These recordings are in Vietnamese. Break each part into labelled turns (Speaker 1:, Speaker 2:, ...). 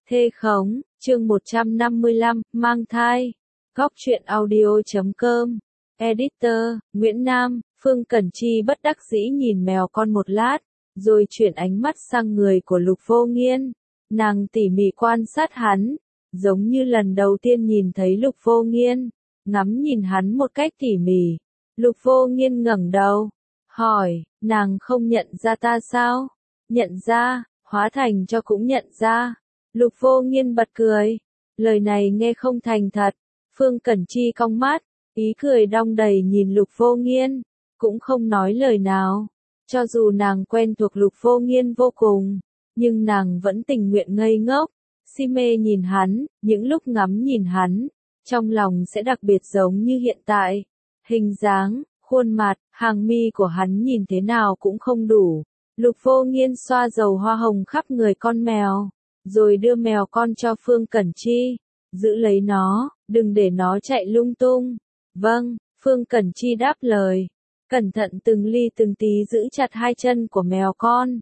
Speaker 1: Thê khống, chương 155, mang thai. Góc truyện audio.com. Editor, Nguyễn Nam. Phương Cẩn Chi bất đắc dĩ nhìn mèo con một lát, rồi chuyển ánh mắt sang người của Lục Vô Nghiên. Nàng tỉ mỉ quan sát hắn, giống như lần đầu tiên nhìn thấy Lục Vô Nghiên, ngắm nhìn hắn một cách tỉ mỉ. Lục Vô Nghiên ngẩng đầu, hỏi, nàng không nhận ra ta sao? Nhận ra, hóa thành cho cũng nhận ra. Lục Vô Nghiên bật cười, lời này nghe không thành thật. Phương Cẩn Chi cong mắt, ý cười đong đầy nhìn Lục Vô Nghiên, cũng không nói lời nào. Cho dù nàng quen thuộc Lục Vô Nghiên vô cùng, nhưng nàng vẫn tình nguyện ngây ngốc, si mê nhìn hắn, những lúc ngắm nhìn hắn, trong lòng sẽ đặc biệt giống như hiện tại. Hình dáng, khuôn mặt, hàng mi của hắn nhìn thế nào cũng không đủ. Lục Vô Nghiên xoa dầu hoa hồng khắp người con mèo, rồi đưa mèo con cho Phương Cẩn Chi. Giữ lấy nó, đừng để nó chạy lung tung. Vâng, Phương Cẩn Chi đáp lời. Cẩn thận từng ly từng tí giữ chặt hai chân của mèo con.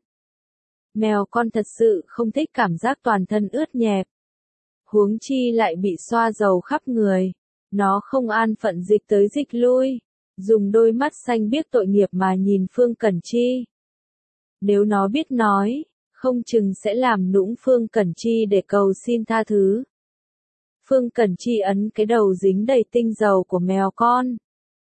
Speaker 1: Mèo con thật sự không thích cảm giác toàn thân ướt nhẹp. Huống chi lại bị xoa dầu khắp người. Nó không an phận dịch tới dịch lui, dùng đôi mắt xanh biếc tội nghiệp mà nhìn Phương Cẩn Chi. Nếu nó biết nói, không chừng sẽ làm nũng Phương Cẩn Chi để cầu xin tha thứ. Phương Cẩn Chi ấn cái đầu dính đầy tinh dầu của mèo con.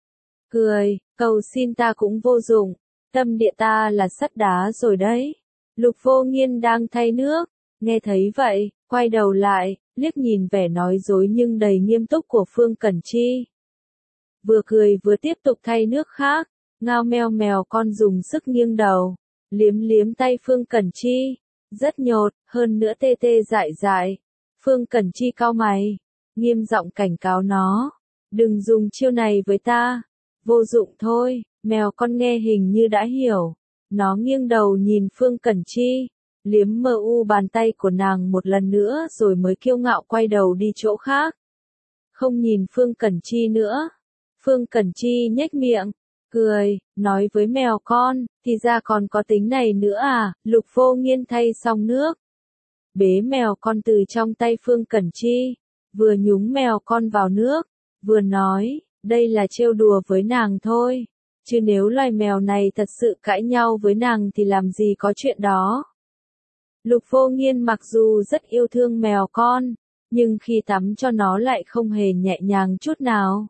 Speaker 1: Cười, cầu xin ta cũng vô dụng, tâm địa ta là sắt đá rồi đấy. Lục Vô Nghiên đang thay nước, nghe thấy vậy, quay đầu lại, liếc nhìn vẻ nói dối nhưng đầy nghiêm túc của Phương Cẩn Chi. Vừa cười vừa tiếp tục thay nước khác, ngao meo mèo con dùng sức nghiêng đầu, liếm liếm tay Phương Cẩn Chi, rất nhột, hơn nữa tê tê dại dại. Phương Cẩn Chi cau mày, nghiêm giọng cảnh cáo nó, đừng dùng chiêu này với ta, vô dụng thôi. Mèo con nghe hình như đã hiểu, nó nghiêng đầu nhìn Phương Cẩn Chi, liếm mờ u bàn tay của nàng một lần nữa rồi mới kiêu ngạo quay đầu đi chỗ khác. Không nhìn Phương Cẩn Chi nữa. Phương Cẩn Chi nhếch miệng, cười, nói với mèo con, thì ra còn có tính này nữa à. Lục Vô Nghiên thay xong nước, bế mèo con từ trong tay Phương Cẩn Chi, vừa nhúng mèo con vào nước, vừa nói, đây là trêu đùa với nàng thôi, chứ nếu loài mèo này thật sự cãi nhau với nàng thì làm gì có chuyện đó. Lục Vô Nghiên mặc dù rất yêu thương mèo con, nhưng khi tắm cho nó lại không hề nhẹ nhàng chút nào.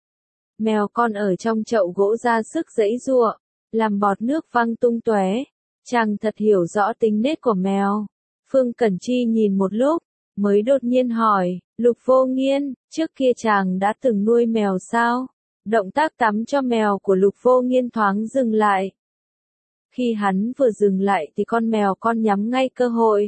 Speaker 1: Mèo con ở trong chậu gỗ ra sức giãy giụa, làm bọt nước văng tung tóe. Chàng thật hiểu rõ tính nết của mèo. Phương Cẩn Chi nhìn một lúc, mới đột nhiên hỏi, Lục Vô Nghiên, trước kia chàng đã từng nuôi mèo sao? Động tác tắm cho mèo của Lục Vô Nghiên thoáng dừng lại. Khi hắn vừa dừng lại thì con mèo con nhắm ngay cơ hội,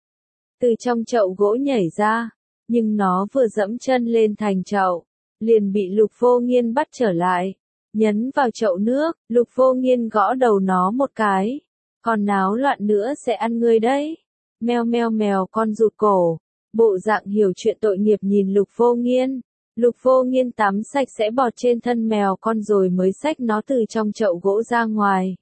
Speaker 1: từ trong chậu gỗ nhảy ra, nhưng nó vừa dẫm chân lên thành chậu, liền bị Lục Vô Nghiên bắt trở lại, nhấn vào chậu nước. Lục Vô Nghiên gõ đầu nó một cái, còn náo loạn nữa sẽ ăn ngươi đấy. Meo meo mèo con rụt cổ, bộ dạng hiểu chuyện tội nghiệp nhìn Lục Vô Nghiên. Lục Vô Nghiên tắm sạch sẽ bọt trên thân mèo con rồi mới xách nó từ trong chậu gỗ ra ngoài.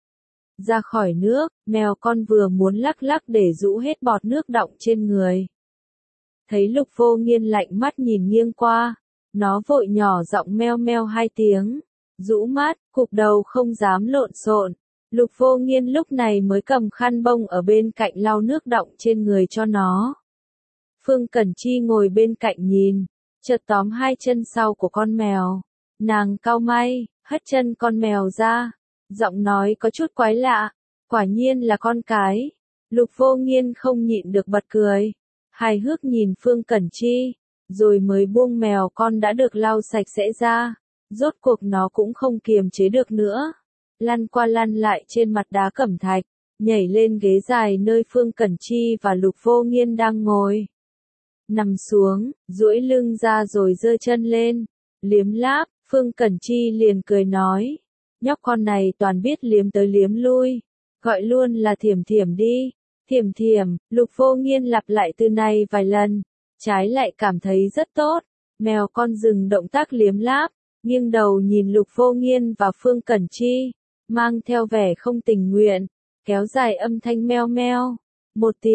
Speaker 1: Ra khỏi nước, mèo con vừa muốn lắc lắc để rũ hết bọt nước đọng trên người. Thấy Lục Vô Nghiên lạnh mắt nhìn nghiêng qua, nó vội nhỏ giọng meo meo hai tiếng, rũ mắt, cụp đầu không dám lộn xộn. Lục Vô Nghiên lúc này mới cầm khăn bông ở bên cạnh lau nước đọng trên người cho nó. Phương Cẩn Chi ngồi bên cạnh nhìn, chợt tóm hai chân sau của con mèo. Nàng cau mày, hất chân con mèo ra, giọng nói có chút quái lạ, quả nhiên là con cái. Lục Vô Nghiên không nhịn được bật cười, hài hước nhìn Phương Cẩn Chi, rồi mới buông mèo con đã được lau sạch sẽ ra. Rốt cuộc nó cũng không kiềm chế được nữa, lăn qua lăn lại trên mặt đá cẩm thạch, nhảy lên ghế dài nơi Phương Cẩn Chi và Lục Vô Nghiên đang ngồi. Nằm xuống, duỗi lưng ra rồi giơ chân lên, liếm láp. Phương Cẩn Chi liền cười nói, nhóc con này toàn biết liếm tới liếm lui, gọi luôn là Thiểm Thiểm đi. Thiểm Thiểm. Lục Vô Nghiên lặp lại từ này vài lần, trái lại cảm thấy rất tốt. Mèo con dừng động tác liếm láp, nghiêng đầu nhìn Lục Vô Nghiên và Phương Cẩn Chi, mang theo vẻ không tình nguyện, kéo dài âm thanh meo meo. Một tiếng,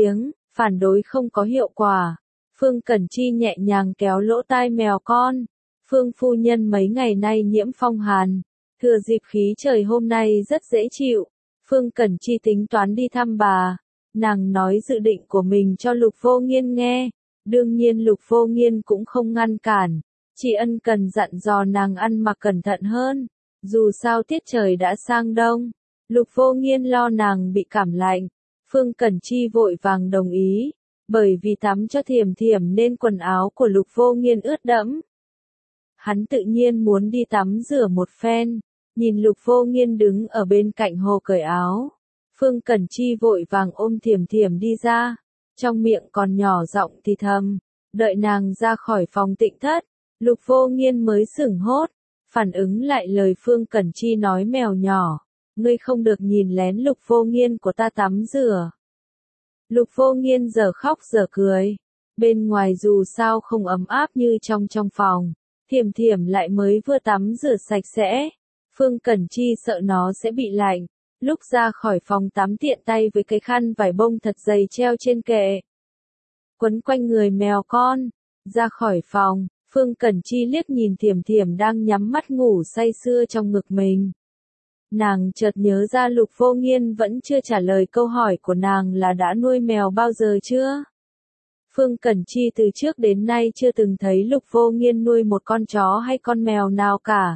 Speaker 1: Phản đối không có hiệu quả. Phương Cẩn Chi nhẹ nhàng kéo lỗ tai mèo con. Phương phu nhân mấy ngày nay nhiễm phong hàn. Thừa dịp khí trời hôm nay rất dễ chịu. Phương Cẩn Chi tính toán đi thăm bà. Nàng nói dự định của mình cho Lục Vô Nghiên nghe. Đương nhiên Lục Vô Nghiên cũng không ngăn cản. Chỉ ân cần dặn dò nàng ăn mặc cẩn thận hơn. Dù sao tiết trời đã sang đông. Lục Vô Nghiên lo nàng bị cảm lạnh. Phương Cẩn Chi vội vàng đồng ý. Bởi vì tắm cho Thiểm Thiểm nên quần áo của Lục Vô Nghiên ướt đẫm. Hắn tự nhiên muốn đi tắm rửa một phen. Nhìn Lục Vô Nghiên đứng ở bên cạnh hồ cởi áo. Phương Cẩn Chi vội vàng ôm Thiểm Thiểm đi ra. Trong miệng còn nhỏ giọng thì thầm. Đợi nàng ra khỏi phòng tịnh thất. Lục Vô Nghiên mới sửng hốt. Phản ứng lại lời Phương Cẩn Chi nói mèo nhỏ. Ngươi không được nhìn lén Lục Vô Nghiên của ta tắm rửa. Lục Vô Nghiên giờ khóc giờ cười. Bên ngoài dù sao không ấm áp như trong phòng. Thiểm Thiểm lại mới vừa tắm rửa sạch sẽ. Phương Cẩn Chi sợ nó sẽ bị lạnh. Lúc ra khỏi phòng tắm tiện tay với cái khăn vải bông thật dày treo trên kệ. Quấn quanh người mèo con. Ra khỏi phòng, Phương Cẩn Chi liếc nhìn Thiểm Thiểm đang nhắm mắt ngủ say sưa trong ngực mình. Nàng chợt nhớ ra Lục Vô Nghiên vẫn chưa trả lời câu hỏi của nàng là đã nuôi mèo bao giờ chưa? Phương Cẩn Chi từ trước đến nay chưa từng thấy Lục Vô Nghiên nuôi một con chó hay con mèo nào cả.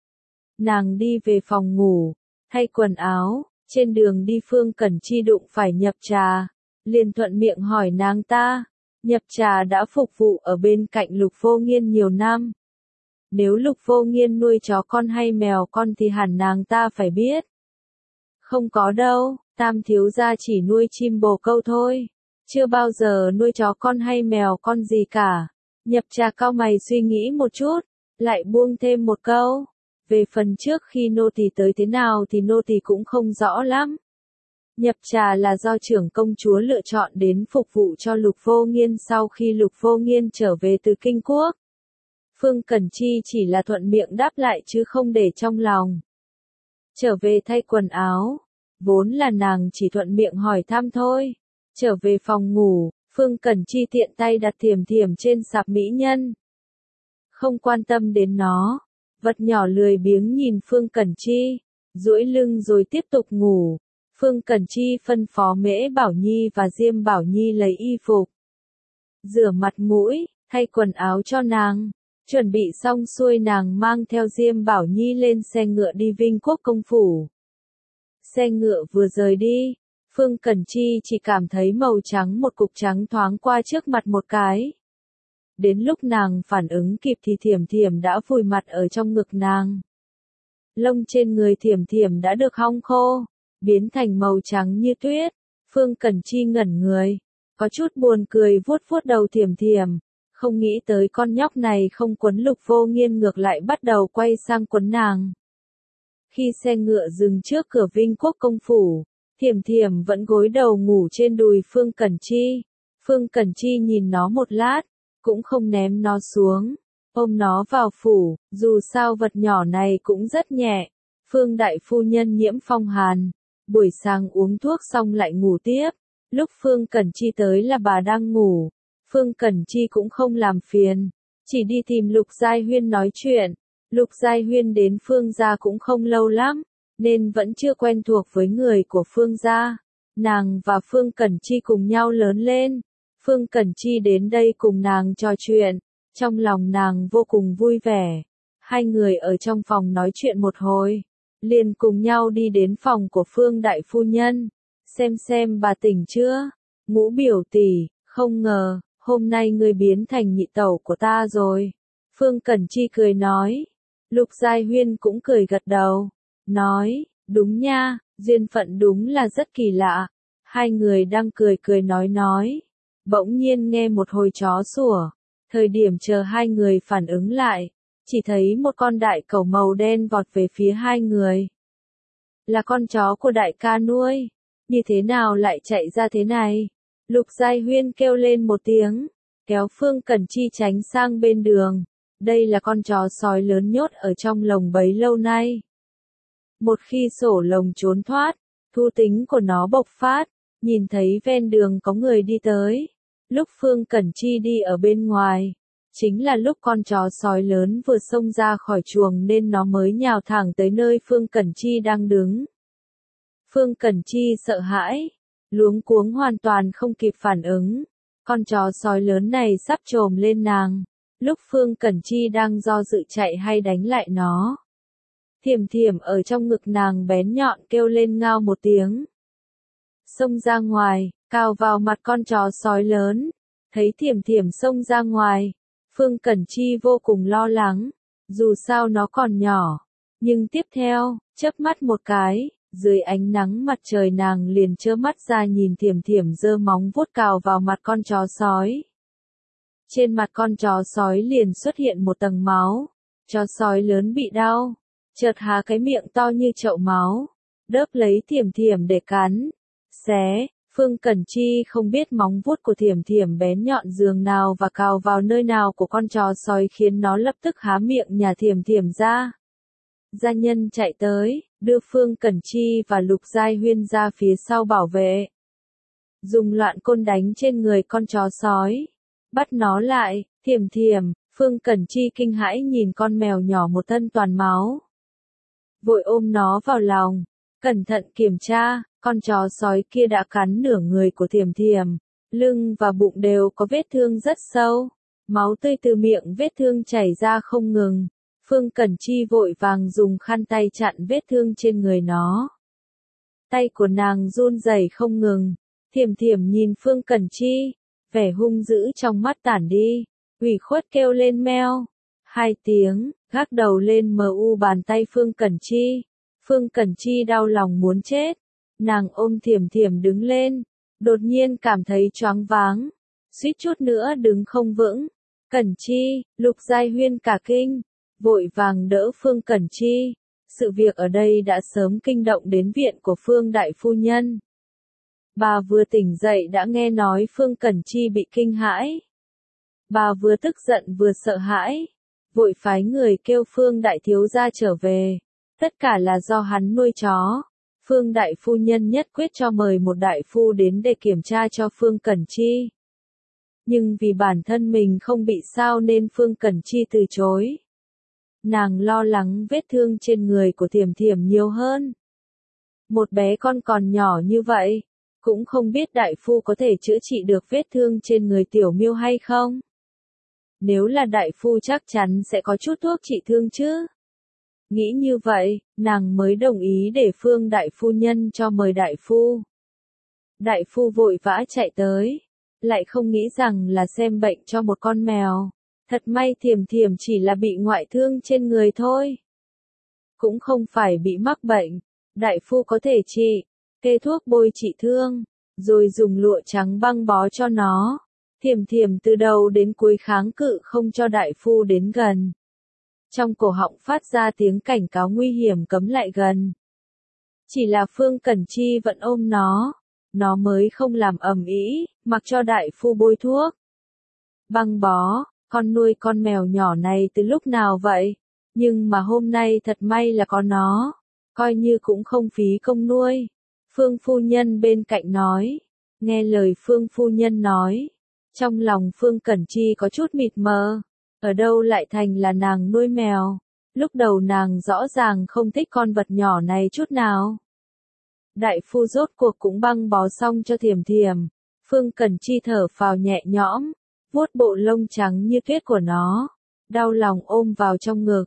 Speaker 1: Nàng đi về phòng ngủ, thay quần áo, trên đường đi Phương Cẩn Chi đụng phải Nhập Trà, liền thuận miệng hỏi nàng ta. Nhập Trà đã phục vụ ở bên cạnh Lục Vô Nghiên nhiều năm. Nếu Lục Vô Nghiên nuôi chó con hay mèo con thì hẳn nàng ta phải biết. Không có đâu, Tam thiếu gia chỉ nuôi chim bồ câu thôi. Chưa bao giờ nuôi chó con hay mèo con gì cả. Nhập Trà cau mày suy nghĩ một chút, lại buông thêm một câu. Về phần trước khi nô tỳ tới thế nào thì nô tỳ cũng không rõ lắm. Nhập Trà là do trưởng công chúa lựa chọn đến phục vụ cho Lục Vô Nghiên sau khi Lục Vô Nghiên trở về từ Kinh Quốc. Phương Cẩn Chi chỉ là thuận miệng đáp lại chứ không để trong lòng. Trở về thay quần áo. Vốn là nàng chỉ thuận miệng hỏi thăm thôi. Trở về phòng ngủ, Phương Cẩn Chi tiện tay đặt Thiểm Thiểm trên sạp mỹ nhân. Không quan tâm đến nó. Vật nhỏ lười biếng nhìn Phương Cẩn Chi. Duỗi lưng rồi tiếp tục ngủ. Phương Cẩn Chi phân phó Mễ Bảo Nhi và Diêm Bảo Nhi lấy y phục. Rửa mặt mũi, thay quần áo cho nàng. Chuẩn bị xong xuôi nàng mang theo Diêm Bảo Nhi lên xe ngựa đi Vinh Quốc công phủ. Xe ngựa vừa rời đi, Phương Cẩn Chi chỉ cảm thấy màu trắng một cục trắng thoáng qua trước mặt một cái. Đến lúc nàng phản ứng kịp thì Thiểm Thiểm đã vùi mặt ở trong ngực nàng. Lông trên người Thiểm Thiểm đã được hong khô, biến thành màu trắng như tuyết. Phương Cẩn Chi ngẩn người, có chút buồn cười vuốt vuốt đầu Thiểm Thiểm. Không nghĩ tới con nhóc này không quấn Lục Vô Nghiên ngược lại bắt đầu quay sang quấn nàng. Khi xe ngựa dừng trước cửa Vinh Quốc công phủ, Thiểm Thiểm vẫn gối đầu ngủ trên đùi Phương Cẩn Chi. Phương Cẩn Chi nhìn nó một lát, cũng không ném nó xuống, ôm nó vào phủ, dù sao vật nhỏ này cũng rất nhẹ. Phương đại phu nhân nhiễm phong hàn, buổi sáng uống thuốc xong lại ngủ tiếp. Lúc Phương Cẩn Chi tới là bà đang ngủ. Phương Cẩn Chi cũng không làm phiền, chỉ đi tìm Lục Giai Huyên nói chuyện. Lục Giai Huyên đến Phương gia cũng không lâu lắm, nên vẫn chưa quen thuộc với người của Phương gia. Nàng và Phương Cẩn Chi cùng nhau lớn lên. Phương Cẩn Chi đến đây cùng nàng trò chuyện, trong lòng nàng vô cùng vui vẻ. Hai người ở trong phòng nói chuyện một hồi, liền cùng nhau đi đến phòng của Phương đại phu nhân. Xem bà tỉnh chưa? Ngũ biểu tỷ, không ngờ, hôm nay ngươi biến thành nhị tẩu của ta rồi. Phương Cẩn Chi cười nói. Lục Giai Huyên cũng cười gật đầu. Nói, đúng nha, duyên phận đúng là rất kỳ lạ. Hai người đang cười nói. Bỗng nhiên nghe một hồi chó sủa. Thời điểm chờ hai người phản ứng lại, chỉ thấy một con đại cẩu màu đen vọt về phía hai người. Là con chó của đại ca nuôi. Như thế nào lại chạy ra thế này? Lục Giai Huyên kêu lên một tiếng, kéo Phương Cẩn Chi tránh sang bên đường. Đây là con chó sói lớn nhốt ở trong lồng bấy lâu nay. Một khi sổ lồng trốn thoát, thú tính của nó bộc phát, Nhìn thấy ven đường có người đi tới. Lúc Phương Cẩn Chi đi ở bên ngoài, chính là lúc con chó sói lớn vừa xông ra khỏi chuồng nên nó mới nhào thẳng tới nơi Phương Cẩn Chi đang đứng. Phương Cẩn Chi sợ hãi, luống cuống hoàn toàn không kịp phản ứng. Con chó sói lớn này sắp chồm lên nàng. Lúc Phương Cẩn Chi đang do dự chạy hay đánh lại nó. Thiểm thiểm ở trong ngực nàng bén nhọn kêu lên ngao một tiếng. Xông ra ngoài, cào vào mặt con chó sói lớn. Thấy thiểm thiểm xông ra ngoài, Phương Cẩn Chi vô cùng lo lắng. Dù sao nó còn nhỏ. Nhưng tiếp theo, chớp mắt một cái, dưới ánh nắng mặt trời nàng liền trơ mắt ra nhìn thiểm thiểm giơ móng vuốt cào vào mặt con chó sói. Trên mặt con chó sói liền xuất hiện một tầng máu. Chó sói lớn bị đau, chợt há cái miệng to như chậu máu, đớp lấy thiểm thiểm để cắn, xé. Phương Cẩn Chi không biết móng vuốt của thiểm thiểm bén nhọn giường nào và cào vào nơi nào của con chó sói khiến nó lập tức há miệng nhả thiểm thiểm ra. Gia nhân chạy tới, đưa Phương Cẩn Chi và Lục Giai Huyên ra phía sau bảo vệ. Dùng loạn côn đánh trên người con chó sói. Bắt nó lại, thiểm thiểm. Phương Cẩn Chi kinh hãi nhìn con mèo nhỏ một thân toàn máu. Vội ôm nó vào lòng, cẩn thận kiểm tra, con chó sói kia đã cắn nửa người của thiểm thiểm. Lưng và bụng đều có vết thương rất sâu. Máu tươi từ miệng vết thương chảy ra không ngừng. Phương Cẩn Chi vội vàng dùng khăn tay chặn vết thương trên người nó. Tay của nàng run rẩy không ngừng. Thiểm thiểm nhìn Phương Cẩn Chi, vẻ hung dữ trong mắt tản đi, ủy khuất kêu lên meo. 2 tiếng, gác đầu lên bàn tay Phương Cẩn Chi. Phương Cẩn Chi đau lòng muốn chết. Nàng ôm thiểm thiểm đứng lên, đột nhiên cảm thấy choáng váng, suýt chút nữa đứng không vững. Cẩn Chi, Lục Giai Huyên cả kinh, vội vàng đỡ Phương Cẩn Chi. Sự việc ở đây đã sớm kinh động đến viện của Phương đại phu nhân. Bà vừa tỉnh dậy đã nghe nói Phương Cẩn Chi bị kinh hãi. Bà vừa tức giận vừa sợ hãi, vội phái người kêu Phương đại thiếu gia trở về. Tất cả là do hắn nuôi chó. Phương đại phu nhân nhất quyết cho mời một đại phu đến để kiểm tra cho Phương Cẩn Chi. Nhưng vì bản thân mình không bị sao nên Phương Cẩn Chi từ chối. Nàng lo lắng vết thương trên người của thiểm thiểm nhiều hơn. Một bé con còn nhỏ như vậy, cũng không biết đại phu có thể chữa trị được vết thương trên người tiểu miêu hay không. Nếu là đại phu chắc chắn sẽ có chút thuốc trị thương chứ. Nghĩ như vậy, nàng mới đồng ý để Phương đại phu nhân cho mời đại phu. Đại phu vội vã chạy tới, lại không nghĩ rằng là xem bệnh cho một con mèo. Thật may thiểm thiểm chỉ là bị ngoại thương trên người thôi. Cũng không phải bị mắc bệnh. Đại phu có thể trị, kê thuốc bôi trị thương, rồi dùng lụa trắng băng bó cho nó. Thiểm thiểm từ đầu đến cuối kháng cự không cho đại phu đến gần. Trong cổ họng phát ra tiếng cảnh cáo nguy hiểm cấm lại gần. Chỉ là Phương Cẩn Chi vẫn ôm nó mới không làm ầm ĩ, mặc cho đại phu bôi thuốc. Băng bó, con nuôi con mèo nhỏ này từ lúc nào vậy? Nhưng mà hôm nay thật may là có nó, coi như cũng không phí công nuôi. Phương phu nhân bên cạnh nói, nghe lời Phương phu nhân nói. Trong lòng Phương Cẩn Chi có chút mịt mờ. Ở đâu lại thành là nàng nuôi mèo? Lúc đầu nàng rõ ràng không thích con vật nhỏ này chút nào. Đại phu rốt cuộc cũng băng bó xong cho thiểm thiểm. Phương Cẩn Chi thở phào nhẹ nhõm, vuốt bộ lông trắng như tuyết của nó. Đau lòng ôm vào trong ngực.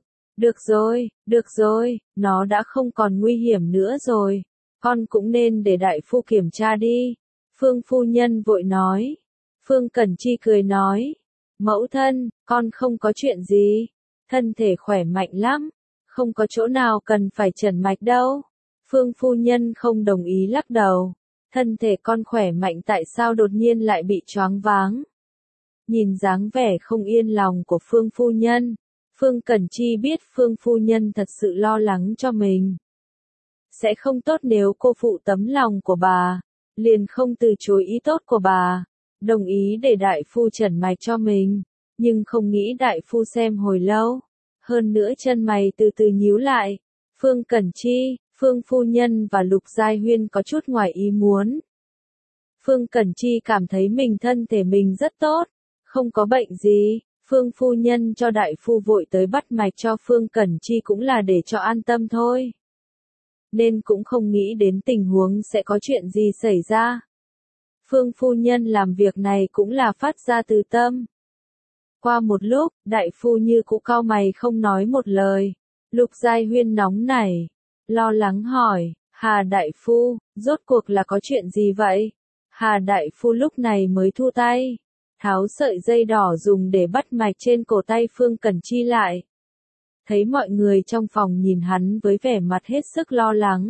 Speaker 1: Được rồi, nó đã không còn nguy hiểm nữa rồi. Con cũng nên để đại phu kiểm tra đi. Phương phu nhân vội nói. Phương Cẩn Chi cười nói. Mẫu thân, con không có chuyện gì. Thân thể khỏe mạnh lắm. Không có chỗ nào cần phải trần mạch đâu. Phương phu nhân không đồng ý lắc đầu. Thân thể con khỏe mạnh tại sao đột nhiên lại bị choáng váng. Nhìn dáng vẻ không yên lòng của Phương phu nhân. Phương Cẩn Chi biết Phương phu nhân thật sự lo lắng cho mình. Sẽ không tốt nếu cô phụ tấm lòng của bà. Liền không từ chối ý tốt của bà. Đồng ý để đại phu trần mạch cho mình. Nhưng không nghĩ đại phu xem hồi lâu. Hơn nữa chân mày từ từ nhíu lại. Phương Cẩn Chi, Phương phu nhân và Lục Giai Huyên có chút ngoài ý muốn. Phương Cẩn Chi cảm thấy thân thể mình rất tốt, không có bệnh gì. Phương phu nhân cho đại phu vội tới bắt mạch cho Phương Cẩn Chi cũng là để cho an tâm thôi. Nên cũng không nghĩ đến tình huống sẽ có chuyện gì xảy ra. Phương phu nhân làm việc này cũng là phát ra từ tâm. Qua một lúc, đại phu như cũ cau mày không nói một lời. Lục Giai Huyên nóng nảy, lo lắng hỏi, Hà đại phu, rốt cuộc là có chuyện gì vậy? Hà đại phu lúc này mới thu tay, tháo sợi dây đỏ dùng để bắt mạch trên cổ tay Phương Cẩn Chi lại. Thấy mọi người trong phòng nhìn hắn với vẻ mặt hết sức lo lắng.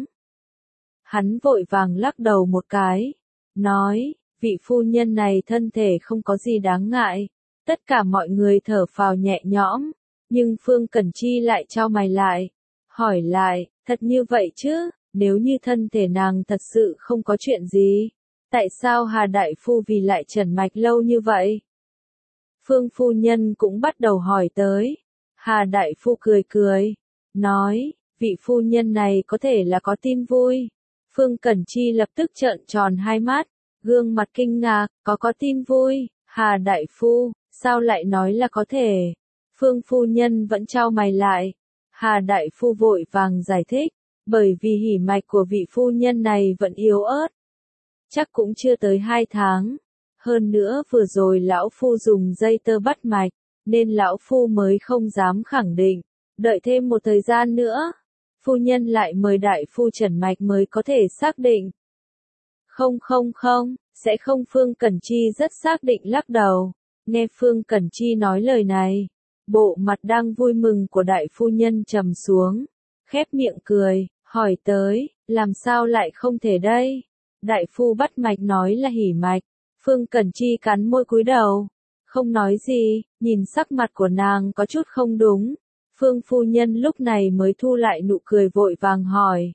Speaker 1: Hắn vội vàng lắc đầu một cái, nói, vị phu nhân này thân thể không có gì đáng ngại. Tất cả mọi người thở phào nhẹ nhõm, nhưng Phương Cẩn Chi lại chau mày lại, hỏi lại, thật như vậy chứ, nếu như thân thể nàng thật sự không có chuyện gì, tại sao Hà đại phu vì lại trần mạch lâu như vậy? Phương phu nhân cũng bắt đầu hỏi tới. Hà đại phu cười cười, nói, vị phu nhân này có thể là có tin vui. Phương Cẩn Chi lập tức trợn tròn hai mắt, gương mặt kinh ngạc, có tin vui, Hà đại phu, sao lại nói là có thể? Phương phu nhân vẫn chau mày lại. Hà đại phu vội vàng giải thích, bởi vì hỉ mạch của vị phu nhân này vẫn yếu ớt. Chắc cũng chưa tới 2 tháng. Hơn nữa vừa rồi lão phu dùng dây tơ bắt mạch, nên lão phu mới không dám khẳng định. Đợi thêm một thời gian nữa, phu nhân lại mời đại phu trần mạch mới có thể xác định. Không, sẽ không. Phương Cẩn Chi rất xác định lắc đầu. Nghe Phương Cẩn Chi nói lời này, bộ mặt đang vui mừng của đại phu nhân trầm xuống, khép miệng cười, hỏi tới, làm sao lại không thể đây? Đại phu bắt mạch nói là hỉ mạch. Phương Cẩn Chi cắn môi cúi đầu, không nói gì, nhìn sắc mặt của nàng có chút không đúng. Phương phu nhân lúc này mới thu lại nụ cười vội vàng hỏi.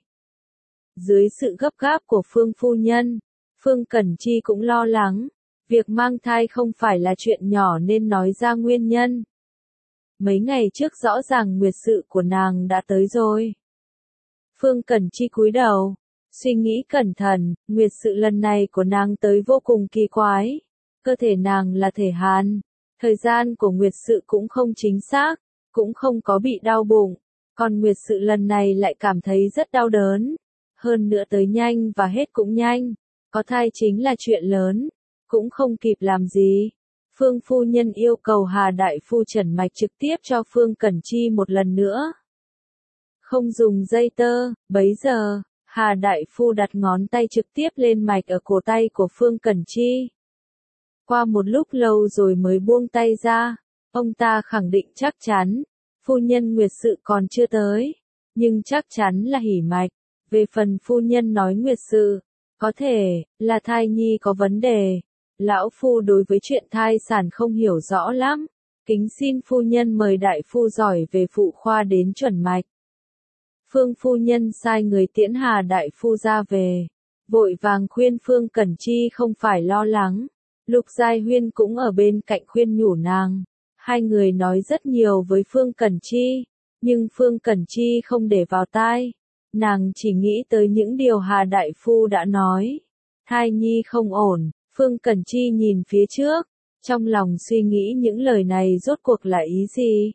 Speaker 1: Dưới sự gấp gáp của Phương phu nhân, Phương Cẩn Chi cũng lo lắng. Việc mang thai không phải là chuyện nhỏ nên nói ra nguyên nhân. Mấy ngày trước rõ ràng nguyệt sự của nàng đã tới rồi. Phương Cẩn Chi cúi đầu, suy nghĩ cẩn thận, nguyệt sự lần này của nàng tới vô cùng kỳ quái. Cơ thể nàng là thể hàn, thời gian của nguyệt sự cũng không chính xác, cũng không có bị đau bụng, còn nguyệt sự lần này lại cảm thấy rất đau đớn. Hơn nữa tới nhanh và hết cũng nhanh, có thai chính là chuyện lớn, cũng không kịp làm gì. Phương phu nhân yêu cầu Hà đại phu trần mạch trực tiếp cho Phương Cẩn Chi một lần nữa. Không dùng dây tơ, bấy giờ, Hà đại phu đặt ngón tay trực tiếp lên mạch ở cổ tay của Phương Cẩn Chi. Qua một lúc lâu rồi mới buông tay ra, ông ta khẳng định chắc chắn, phu nhân nguyệt sự còn chưa tới, nhưng chắc chắn là hỉ mạch. Về phần phu nhân nói nguyệt sự, có thể là thai nhi có vấn đề. Lão phu đối với chuyện thai sản không hiểu rõ lắm, kính xin phu nhân mời đại phu giỏi về phụ khoa đến chuẩn mạch. Phương phu nhân sai người tiễn Hà đại phu ra về, vội vàng khuyên Phương Cẩn Chi không phải lo lắng. Lục Giai Huyên cũng ở bên cạnh khuyên nhủ nàng. Hai người nói rất nhiều với Phương Cẩn Chi, nhưng Phương Cẩn Chi không để vào tai. Nàng chỉ nghĩ tới những điều Hà đại phu đã nói. Thai nhi không ổn. Phương Cẩn Chi nhìn phía trước, trong lòng suy nghĩ những lời này rốt cuộc là ý gì?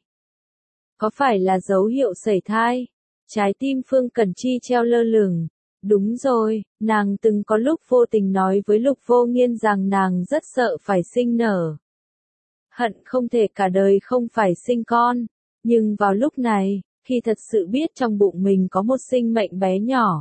Speaker 1: Có phải là dấu hiệu sẩy thai? Trái tim Phương Cẩn Chi treo lơ lửng. Đúng rồi, nàng từng có lúc vô tình nói với Lục Vô Nghiên rằng nàng rất sợ phải sinh nở. Hận không thể cả đời không phải sinh con. Nhưng vào lúc này, khi thật sự biết trong bụng mình có một sinh mệnh bé nhỏ,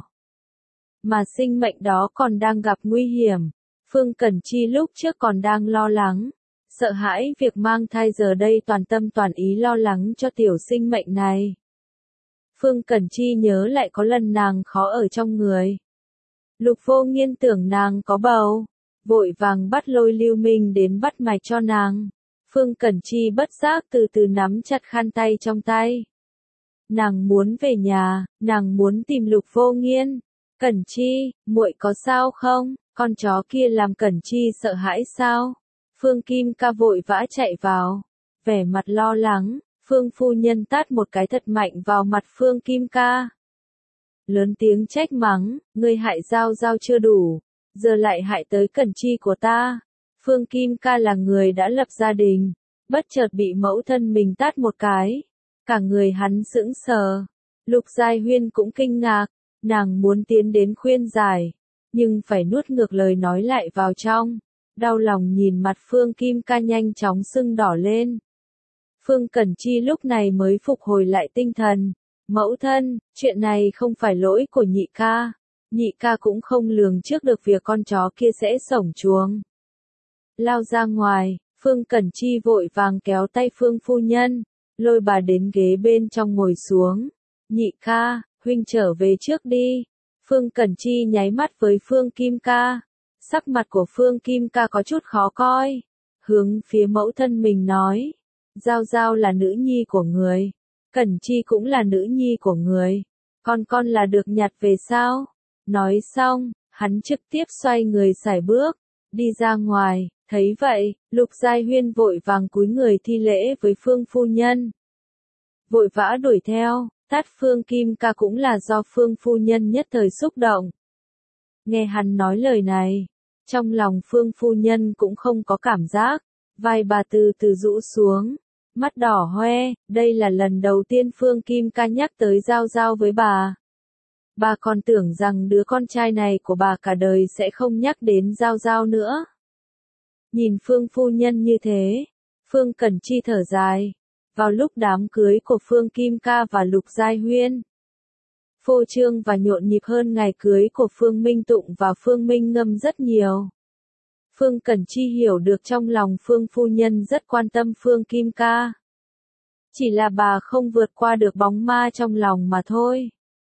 Speaker 1: mà sinh mệnh đó còn đang gặp nguy hiểm, Phương Cẩn Chi lúc trước còn đang lo lắng, sợ hãi việc mang thai, giờ đây toàn tâm toàn ý lo lắng cho tiểu sinh mệnh này. Phương Cẩn Chi nhớ lại có lần nàng khó ở trong người. Lục Vô Nghiên tưởng nàng có bầu, vội vàng bắt Lôi Lưu Minh đến bắt mạch cho nàng. Phương Cẩn Chi bất giác từ từ nắm chặt khăn tay trong tay. Nàng muốn về nhà, nàng muốn tìm Lục Vô Nghiên. Cẩn Chi, muội có sao không? Con chó kia làm Cẩn Chi sợ hãi sao? Phương Kim Ca vội vã chạy vào, vẻ mặt lo lắng. Phương phu nhân tát một cái thật mạnh vào mặt Phương Kim Ca. Lớn tiếng trách mắng, ngươi hại Giao Giao chưa đủ, giờ lại hại tới Cẩn Chi của ta. Phương Kim Ca là người đã lập gia đình, bất chợt bị mẫu thân mình tát một cái. Cả người hắn sững sờ. Lục Giai Huyên cũng kinh ngạc, nàng muốn tiến đến khuyên giải, nhưng phải nuốt ngược lời nói lại vào trong. Đau lòng nhìn mặt Phương Kim Ca nhanh chóng sưng đỏ lên. Phương Cẩn Chi lúc này mới phục hồi lại tinh thần. Mẫu thân, chuyện này không phải lỗi của nhị ca. Nhị ca cũng không lường trước được việc con chó kia sẽ sổng chuồng. Lao ra ngoài, Phương Cẩn Chi vội vàng kéo tay Phương phu nhân, lôi bà đến ghế bên trong ngồi xuống. Nhị ca, huynh trở về trước đi. Phương Cẩn Chi nháy mắt với Phương Kim Ca. Sắc mặt của Phương Kim Ca có chút khó coi. Hướng phía mẫu thân mình nói. Giao Giao là nữ nhi của người. Cẩn Chi cũng là nữ nhi của người. Con là được nhặt về sao? Nói xong, hắn trực tiếp xoay người sải bước, đi ra ngoài. Thấy vậy, Lục Giai Huyên vội vàng cúi người thi lễ với Phương phu nhân. Vội vã đuổi theo, tát Phương Kim Ca cũng là do Phương phu nhân nhất thời xúc động. Nghe hắn nói lời này, trong lòng Phương phu nhân cũng không có cảm giác, vai bà từ từ rũ xuống, mắt đỏ hoe, đây là lần đầu tiên Phương Kim Ca nhắc tới Giao Giao với bà. Bà còn tưởng rằng đứa con trai này của bà cả đời sẽ không nhắc đến Giao Giao nữa. Nhìn Phương phu nhân như thế, Phương Cẩn Chi thở dài. Vào lúc đám cưới của Phương Kim Ca và Lục Giai Huyên, phô trương và nhộn nhịp hơn ngày cưới của Phương Minh Tụng và Phương Minh Ngâm rất nhiều. Phương Cẩn Chi hiểu được trong lòng Phương phu nhân rất quan tâm Phương Kim Ca. Chỉ là bà không vượt qua được bóng ma trong lòng mà thôi.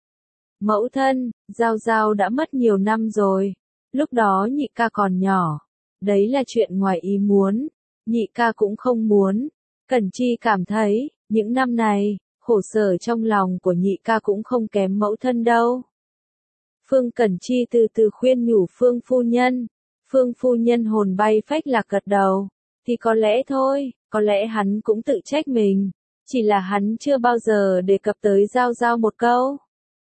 Speaker 1: Mẫu thân, Giao Giao đã mất nhiều năm rồi. Lúc đó nhị ca còn nhỏ. Đấy là chuyện ngoài ý muốn. Nhị ca cũng không muốn. Cẩn Chi cảm thấy, những năm này, khổ sở trong lòng của nhị ca cũng không kém mẫu thân đâu. Phương Cẩn Chi từ từ khuyên nhủ Phương phu nhân. Phương phu nhân hồn bay phách lạc gật đầu. Thì có lẽ thôi, có lẽ hắn cũng tự trách mình. Chỉ là hắn chưa bao giờ đề cập tới Giao Giao một câu.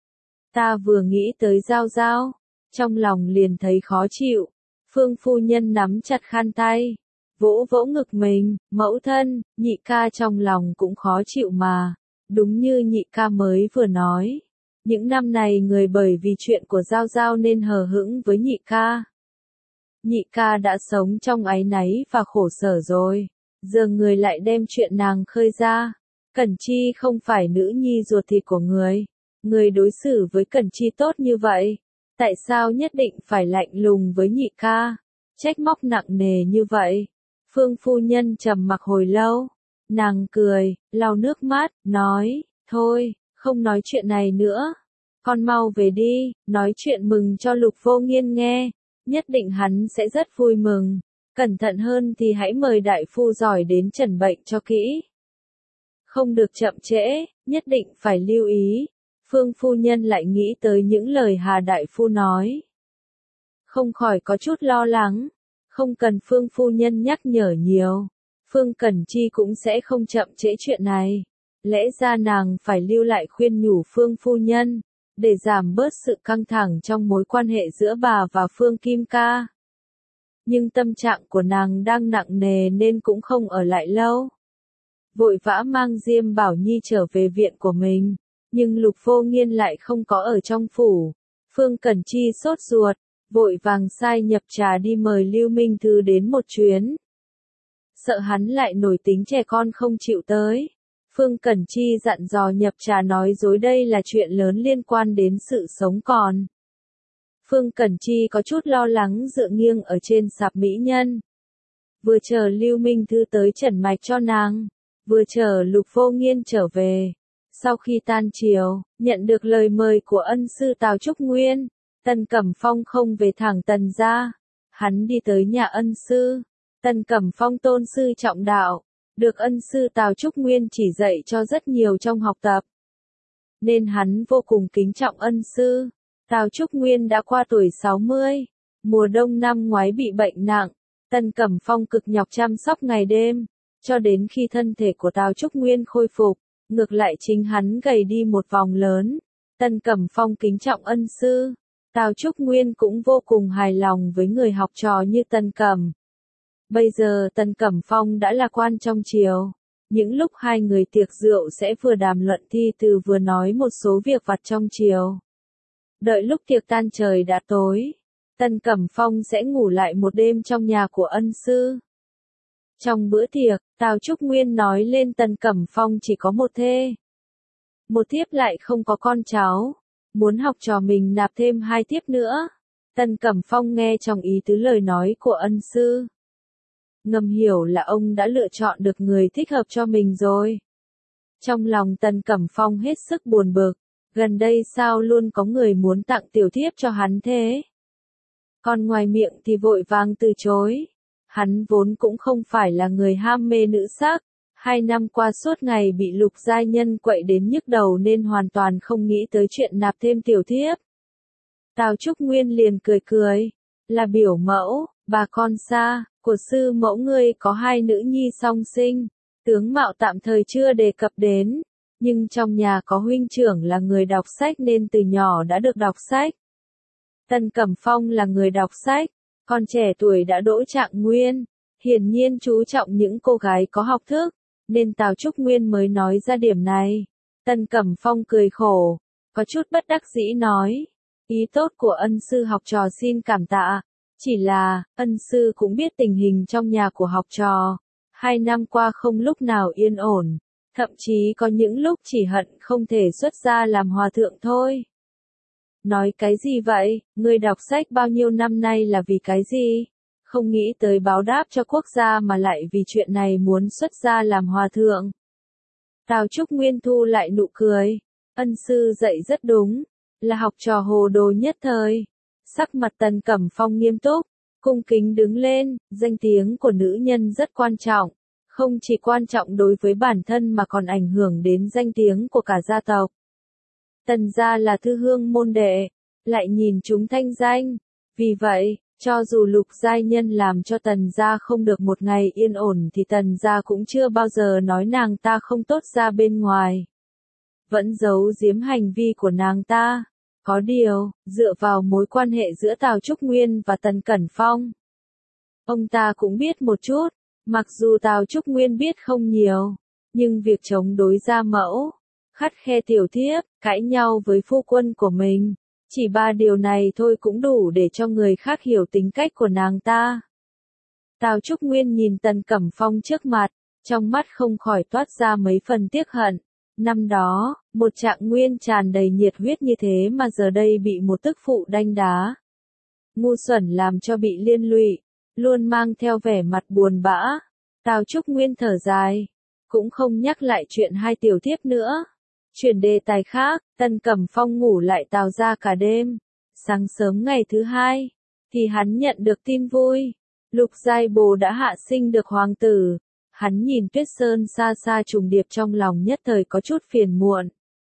Speaker 1: Ta vừa nghĩ tới Giao Giao, trong lòng liền thấy khó chịu. Phương phu nhân nắm chặt khăn tay, vỗ vỗ ngực mình, mẫu thân, nhị ca trong lòng cũng khó chịu mà. Đúng như nhị ca mới vừa nói. Những năm này người bởi vì chuyện của Giao Giao nên hờ hững với nhị ca. Nhị ca đã sống trong áy náy và khổ sở rồi. Giờ người lại đem chuyện nàng khơi ra. Cẩn Chi không phải nữ nhi ruột thịt của người. Người đối xử với Cẩn Chi tốt như vậy. Tại sao nhất định phải lạnh lùng với nhị ca? Trách móc nặng nề như vậy. Phương phu nhân trầm mặc hồi lâu. Nàng cười, lau nước mắt, nói, thôi, không nói chuyện này nữa. Con mau về đi, nói chuyện mừng cho Lục Vô Nghiên nghe. Nhất định hắn sẽ rất vui mừng. Cẩn thận hơn thì hãy mời đại phu giỏi đến chẩn bệnh cho kỹ. Không được chậm trễ, nhất định phải lưu ý. Phương phu nhân lại nghĩ tới những lời Hà đại phu nói. Không khỏi có chút lo lắng. Không cần Phương phu nhân nhắc nhở nhiều. Phương Cẩn Chi cũng sẽ không chậm trễ chuyện này. Lẽ ra nàng phải lưu lại khuyên nhủ Phương phu nhân, để giảm bớt sự căng thẳng trong mối quan hệ giữa bà và Phương Kim Ca. Nhưng tâm trạng của nàng đang nặng nề nên cũng không ở lại lâu. Vội vã mang Diêm Bảo Nhi trở về viện của mình, nhưng Lục Vô Nghiên lại không có ở trong phủ. Phương Cẩn Chi sốt ruột, vội vàng sai nhập trà đi mời Lưu Minh Thư đến một chuyến. Sợ hắn lại nổi tính trẻ con không chịu tới. Phương Cẩn Chi dặn dò nhập trà nói dối đây là chuyện lớn liên quan đến sự sống còn. Phương Cẩn Chi có chút lo lắng dựa nghiêng ở trên sạp mỹ nhân. Vừa chờ Lưu Minh Thư tới trần mạch cho nàng, vừa chờ Lục Vô Nghiên trở về. Sau khi tan chiều, nhận được lời mời của ân sư Tào Trúc Nguyên, Tần Cẩm Phong không về thẳng Tần gia. Hắn đi tới nhà ân sư. Tần Cẩm Phong tôn sư trọng đạo, được ân sư Tào Trúc Nguyên chỉ dạy cho rất nhiều trong học tập. Nên hắn vô cùng kính trọng ân sư. Tào Trúc Nguyên đã qua tuổi 60, mùa đông năm ngoái bị bệnh nặng. Tần Cẩm Phong cực nhọc chăm sóc ngày đêm, cho đến khi thân thể của Tào Trúc Nguyên khôi phục, ngược lại chính hắn gầy đi một vòng lớn. Tần Cẩm Phong kính trọng ân sư, Tào Trúc Nguyên cũng vô cùng hài lòng với người học trò như Tần Cẩm. Bây giờ Tần Cẩm Phong đã là quan trong triều. Những lúc hai người tiệc rượu sẽ vừa đàm luận thi từ vừa nói một số việc vặt trong triều. Đợi lúc tiệc tan trời đã tối, Tần Cẩm Phong sẽ ngủ lại một đêm trong nhà của ân sư. Trong bữa tiệc, Tào Trúc Nguyên nói lên Tần Cẩm Phong chỉ có một thê. Một thiếp lại không có con cháu, muốn học trò mình nạp thêm 2 thiếp nữa. Tần Cẩm Phong nghe trong ý tứ lời nói của ân sư. Ngầm hiểu là ông đã lựa chọn được người thích hợp cho mình rồi. Trong lòng Tần Cẩm Phong hết sức buồn bực, gần đây sao luôn có người muốn tặng tiểu thiếp cho hắn thế? Còn ngoài miệng thì vội vàng từ chối. Hắn vốn cũng không phải là người ham mê nữ sắc, 2 năm qua suốt ngày bị Lục giai nhân quậy đến nhức đầu nên hoàn toàn không nghĩ tới chuyện nạp thêm tiểu thiếp. Tào Trúc Nguyên liền cười cười, là biểu mẫu, bà con xa, của sư mẫu ngươi có 2 nữ nhi song sinh, tướng mạo tạm thời chưa đề cập đến, nhưng trong nhà có huynh trưởng là người đọc sách nên từ nhỏ đã được đọc sách. Tần Cẩm Phong là người đọc sách, còn trẻ tuổi đã đỗ trạng nguyên, hiển nhiên chú trọng những cô gái có học thức, nên Tào Trúc Nguyên mới nói ra điểm này. Tần Cẩm Phong cười khổ, có chút bất đắc dĩ nói, ý tốt của ân sư học trò xin cảm tạ, chỉ là, ân sư cũng biết tình hình trong nhà của học trò, 2 năm qua không lúc nào yên ổn, thậm chí có những lúc chỉ hận không thể xuất gia làm hòa thượng thôi. Nói cái gì vậy, ngươi đọc sách bao nhiêu năm nay là vì cái gì? Không nghĩ tới báo đáp cho quốc gia mà lại vì chuyện này muốn xuất gia làm hòa thượng. Tào Trúc Nguyên thu lại nụ cười, ân sư dạy rất đúng, là học trò hồ đồ nhất thời. Sắc mặt Tần Cẩm Phong nghiêm túc, cung kính đứng lên, danh tiếng của nữ nhân rất quan trọng, không chỉ quan trọng đối với bản thân mà còn ảnh hưởng đến danh tiếng của cả gia tộc. Tần gia là thư hương môn đệ, lại nhìn chúng thanh danh, vì vậy, cho dù Lục giai nhân làm cho Tần gia không được một ngày yên ổn thì Tần gia cũng chưa bao giờ nói nàng ta không tốt ra bên ngoài. Vẫn giấu giếm hành vi của nàng ta. Có điều, dựa vào mối quan hệ giữa Tào Trúc Nguyên và Tần Cẩm Phong, ông ta cũng biết một chút, mặc dù Tào Trúc Nguyên biết không nhiều, nhưng việc chống đối gia mẫu, khắt khe tiểu thiếp, cãi nhau với phu quân của mình, chỉ 3 điều này thôi cũng đủ để cho người khác hiểu tính cách của nàng ta. Tào Trúc Nguyên nhìn Tần Cẩm Phong trước mặt, trong mắt không khỏi toát ra mấy phần tiếc hận. Năm đó, một Trạng Nguyên tràn đầy nhiệt huyết như thế mà giờ đây bị một tức phụ đanh đá. Ngu xuẩn làm cho bị liên lụy, luôn mang theo vẻ mặt buồn bã. Tào Trúc Nguyên thở dài, cũng không nhắc lại chuyện 2 tiểu thiếp nữa. Chuyển đề tài khác, Tần Cẩm Phong ngủ lại Tào gia cả đêm. Sáng sớm ngày thứ 2, thì hắn nhận được tin vui. Lục giai bồ đã hạ sinh được hoàng tử. Hắn nhìn Tuyết Sơn xa xa trùng điệp trong lòng nhất thời có chút phiền muộn.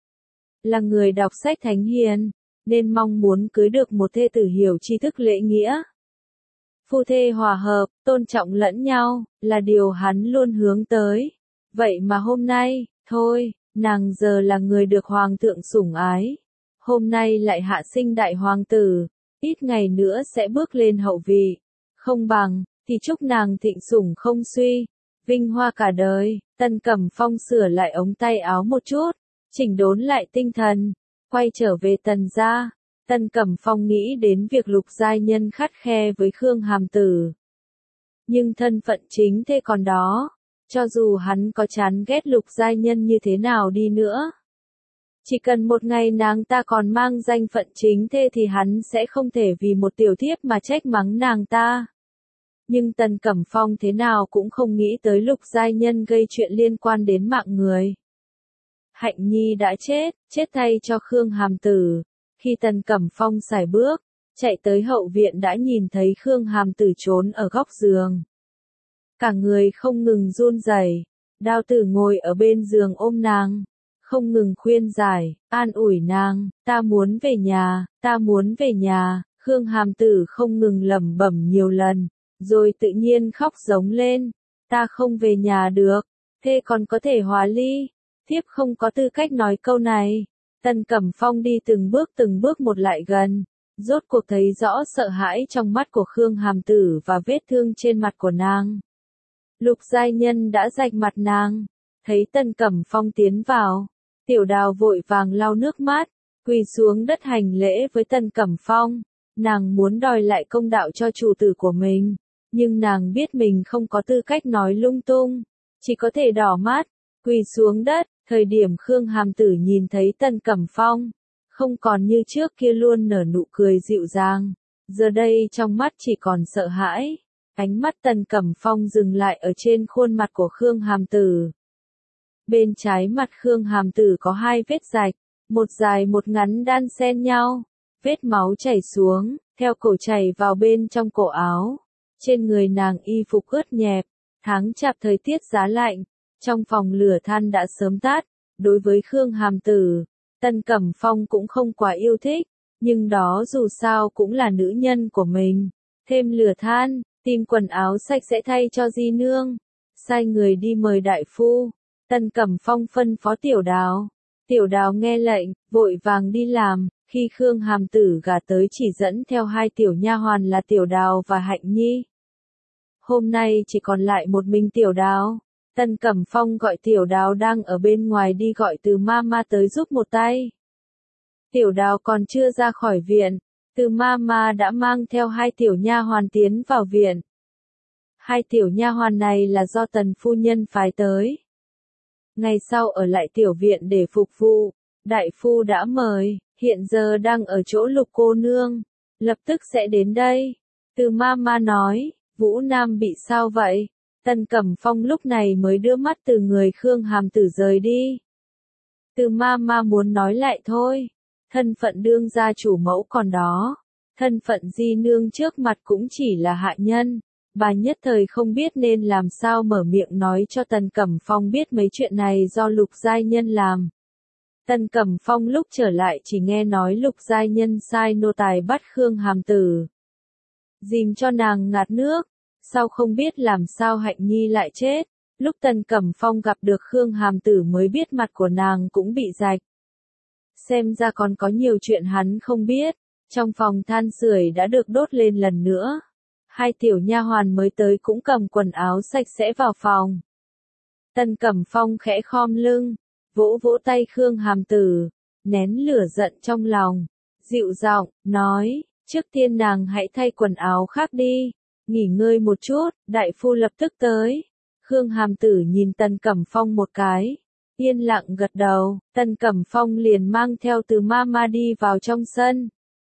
Speaker 1: Là người đọc sách thánh hiền, nên mong muốn cưới được một thê tử hiểu tri thức lễ nghĩa. Phu thê hòa hợp, tôn trọng lẫn nhau, là điều hắn luôn hướng tới. Vậy mà hôm nay, thôi, nàng giờ là người được hoàng thượng sủng ái. Hôm nay lại hạ sinh đại hoàng tử, ít ngày nữa sẽ bước lên hậu vị. Không bằng, thì chúc nàng thịnh sủng không suy. Vinh hoa cả đời. Tần Cẩm Phong sửa lại ống tay áo một chút, chỉnh đốn lại tinh thần, quay trở về Tần gia. Tần Cẩm Phong nghĩ đến việc Lục giai nhân khắt khe với Khương Hàm Tử. Nhưng thân phận chính thê còn đó, cho dù hắn có chán ghét Lục giai nhân như thế nào đi nữa, chỉ cần một ngày nàng ta còn mang danh phận chính thê thì hắn sẽ không thể vì một tiểu thiếp mà trách mắng nàng ta. Nhưng Tần Cẩm Phong thế nào cũng không nghĩ tới Lục giai nhân gây chuyện liên quan đến mạng người. Hạnh Nhi đã chết, chết thay cho Khương Hàm Tử. Khi Tần Cẩm Phong sải bước, chạy tới hậu viện đã nhìn thấy Khương Hàm Tử trốn ở góc giường. Cả người không ngừng run rẩy, Đao Tử ngồi ở bên giường ôm nàng, không ngừng khuyên giải, an ủi nàng, ta muốn về nhà, ta muốn về nhà. Khương Hàm Tử không ngừng lẩm bẩm nhiều lần, rồi tự nhiên khóc giống lên, ta không về nhà được, thế còn có thể hòa ly, thiếp không có tư cách nói câu này. Tần Cẩm Phong đi từng bước một lại gần, rốt cuộc thấy rõ sợ hãi trong mắt của Khương Hàm Tử và vết thương trên mặt của nàng. Lục giai nhân đã rạch mặt nàng, thấy Tần Cẩm Phong tiến vào, Tiểu Đào vội vàng lau nước mắt, quỳ xuống đất hành lễ với Tần Cẩm Phong, nàng muốn đòi lại công đạo cho chủ tử của mình, nhưng nàng biết mình không có tư cách nói lung tung, chỉ có thể đỏ mắt, quỳ xuống đất. Thời điểm Khương Hàm Tử nhìn thấy Tần Cẩm Phong, không còn như trước kia luôn nở nụ cười dịu dàng, giờ đây trong mắt chỉ còn sợ hãi. Ánh mắt Tần Cẩm Phong dừng lại ở trên khuôn mặt của Khương Hàm Tử. Bên trái mặt Khương Hàm Tử có hai vết rạch, một dài một ngắn đan xen nhau, vết máu chảy xuống, theo cổ chảy vào bên trong cổ áo. Trên người nàng y phục ướt nhẹp, tháng chạp thời tiết giá lạnh, trong phòng lửa than đã sớm tắt. Đối với Khương Hàm Tử, Tần Cẩm Phong cũng không quá yêu thích, nhưng đó dù sao cũng là nữ nhân của mình. Thêm lửa than, tìm quần áo sạch sẽ thay cho di nương, sai người đi mời đại phu. Tần Cẩm Phong phân phó Tiểu Đào. Tiểu Đào nghe lệnh, vội vàng đi làm. Khi Khương Hàm Tử gả tới chỉ dẫn theo hai tiểu nha hoàn là Tiểu Đào và Hạnh Nhi. Hôm nay chỉ còn lại một mình Tiểu Đào. Tần Cẩm Phong gọi Tiểu Đào đang ở bên ngoài đi gọi Từ Mama tới giúp một tay. Tiểu Đào còn chưa ra khỏi viện, Từ Mama đã mang theo hai tiểu nha hoàn tiến vào viện. Hai tiểu nha hoàn này là do Tần phu nhân phái tới. Ngày sau ở lại tiểu viện để phục vụ, đại phu đã mời, hiện giờ đang ở chỗ Lục cô nương, lập tức sẽ đến đây. Từ Mama nói, Vũ Nam bị sao vậy? Tần Cẩm Phong lúc này mới đưa mắt từ người Khương Hàm Tử rời đi. Từ Mama muốn nói lại thôi, thân phận đương gia chủ mẫu còn đó, thân phận di nương trước mặt cũng chỉ là hạ nhân, bà nhất thời không biết nên làm sao mở miệng nói cho Tần Cẩm Phong biết mấy chuyện này do Lục giai nhân làm. Tần Cẩm Phong lúc trở lại chỉ nghe nói Lục giai nhân sai nô tài bắt Khương Hàm Tử, dìm cho nàng ngạt nước. Sao không biết làm sao Hạnh Nhi lại chết, lúc Tần Cẩm Phong gặp được Khương Hàm Tử mới biết mặt của nàng cũng bị rạch. Xem ra còn có nhiều chuyện hắn không biết, trong phòng than sưởi đã được đốt lên lần nữa. Hai tiểu nha hoàn mới tới cũng cầm quần áo sạch sẽ vào phòng. Tần Cẩm Phong khẽ khom lưng, vỗ vỗ tay Khương Hàm Tử, nén lửa giận trong lòng, dịu giọng, nói, trước tiên nàng hãy thay quần áo khác đi. Nghỉ ngơi một chút, đại phu lập tức tới. Khương Hàm Tử nhìn Tần Cẩm Phong một cái, yên lặng gật đầu. Tần Cẩm Phong liền mang theo Từ Mama đi vào trong sân.